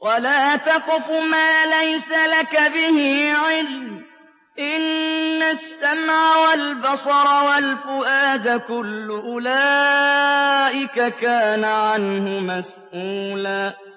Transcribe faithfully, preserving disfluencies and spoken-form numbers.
وَلَا تَقْفُ مَا لَيْسَ لَكَ بِهِ عِلْمٌ ۚ إِنَّ السَّمْعَ وَالْبَصَرَ وَالْفُؤَادَ كُلُّ أُولَٰئِكَ كَانَ عَنْهُ مَسْئُولًا